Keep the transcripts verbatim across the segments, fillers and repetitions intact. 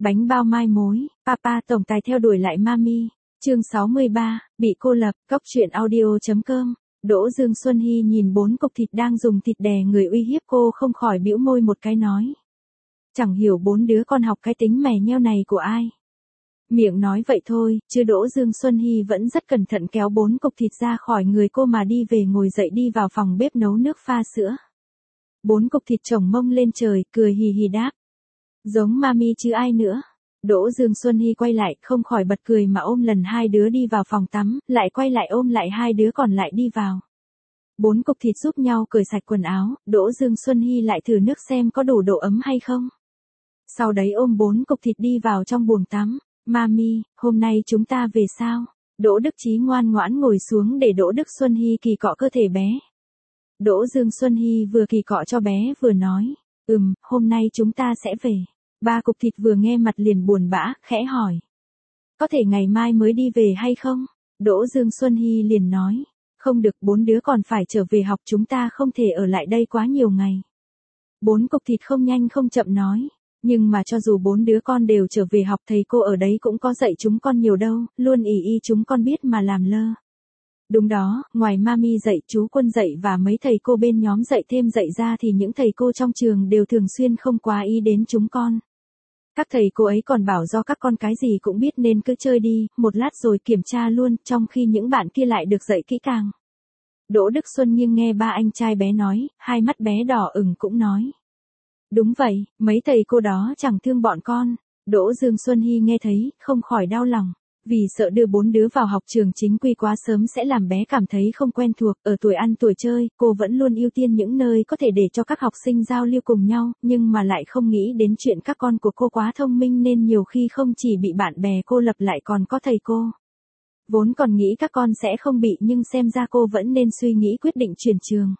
Bánh bao mai mối, Papa tổng tài theo đuổi lại Mami. Chương sáu mươi ba, bị cô lập, Cốc truyện audio chấm com. Đỗ Dương Xuân Hy nhìn bốn cục thịt đang dùng thịt đè người uy hiếp cô không khỏi bĩu môi một cái nói. Chẳng hiểu bốn đứa con học cái tính mè nheo này của ai. Miệng nói vậy thôi, chứ Đỗ Dương Xuân Hy vẫn rất cẩn thận kéo bốn cục thịt ra khỏi người cô mà đi về ngồi dậy đi vào phòng bếp nấu nước pha sữa. Bốn cục thịt chồng mông lên trời, cười hì hì đáp. Giống Mami chứ ai nữa. Đỗ Dương Xuân Hy quay lại không khỏi bật cười mà ôm lần hai đứa đi vào phòng tắm, lại quay lại ôm lại hai đứa còn lại đi vào. Bốn cục thịt giúp nhau cởi sạch quần áo, Đỗ Dương Xuân Hy lại thử nước xem có đủ độ ấm hay không. Sau đấy ôm bốn cục thịt đi vào trong buồng tắm. Mami, hôm nay chúng ta về sao? Đỗ Đức Chí ngoan ngoãn ngồi xuống để Đỗ Đức Xuân Hy kỳ cọ cơ thể bé. Đỗ Dương Xuân Hy vừa kỳ cọ cho bé vừa nói, ừm, hôm nay chúng ta sẽ về. Ba cục thịt vừa nghe mặt liền buồn bã, khẽ hỏi. Có thể ngày mai mới đi về hay không? Đỗ Dương Xuân Hy liền nói, không được, bốn đứa còn phải trở về học, chúng ta không thể ở lại đây quá nhiều ngày. Bốn cục thịt không nhanh không chậm nói. Nhưng mà cho dù bốn đứa con đều trở về học thầy cô ở đấy cũng có dạy chúng con nhiều đâu, luôn ỷ y chúng con biết mà làm lơ. Đúng đó, ngoài Mami dạy, chú Quân dạy và mấy thầy cô bên nhóm dạy thêm dạy ra thì những thầy cô trong trường đều thường xuyên không quá ý đến chúng con. Các thầy cô ấy còn bảo do các con cái gì cũng biết nên cứ chơi đi, một lát rồi kiểm tra luôn, trong khi những bạn kia lại được dạy kỹ càng. Đỗ Đức Xuân nghiêng nghe ba anh trai bé nói, hai mắt bé đỏ ửng cũng nói. Đúng vậy, mấy thầy cô đó chẳng thương bọn con. Đỗ Dương Xuân Hy nghe thấy, không khỏi đau lòng. Vì sợ đưa bốn đứa vào học trường chính quy quá sớm sẽ làm bé cảm thấy không quen thuộc, ở tuổi ăn tuổi chơi, cô vẫn luôn ưu tiên những nơi có thể để cho các học sinh giao lưu cùng nhau, nhưng mà lại không nghĩ đến chuyện các con của cô quá thông minh nên nhiều khi không chỉ bị bạn bè cô lập lại còn có thầy cô. Vốn còn nghĩ các con sẽ không bị nhưng xem ra cô vẫn nên suy nghĩ quyết định chuyển trường.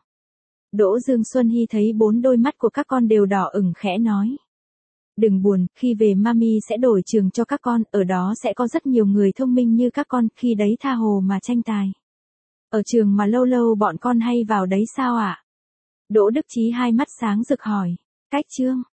Đỗ Dương Xuân Hy thấy bốn đôi mắt của các con đều đỏ ửng khẽ nói. Đừng buồn, khi về Mami sẽ đổi trường cho các con, ở đó sẽ có rất nhiều người thông minh như các con, khi đấy tha hồ mà tranh tài. Ở trường mà lâu lâu bọn con hay vào đấy sao ạ? À? Đỗ Đức Chí hai mắt sáng rực hỏi. Cách chương.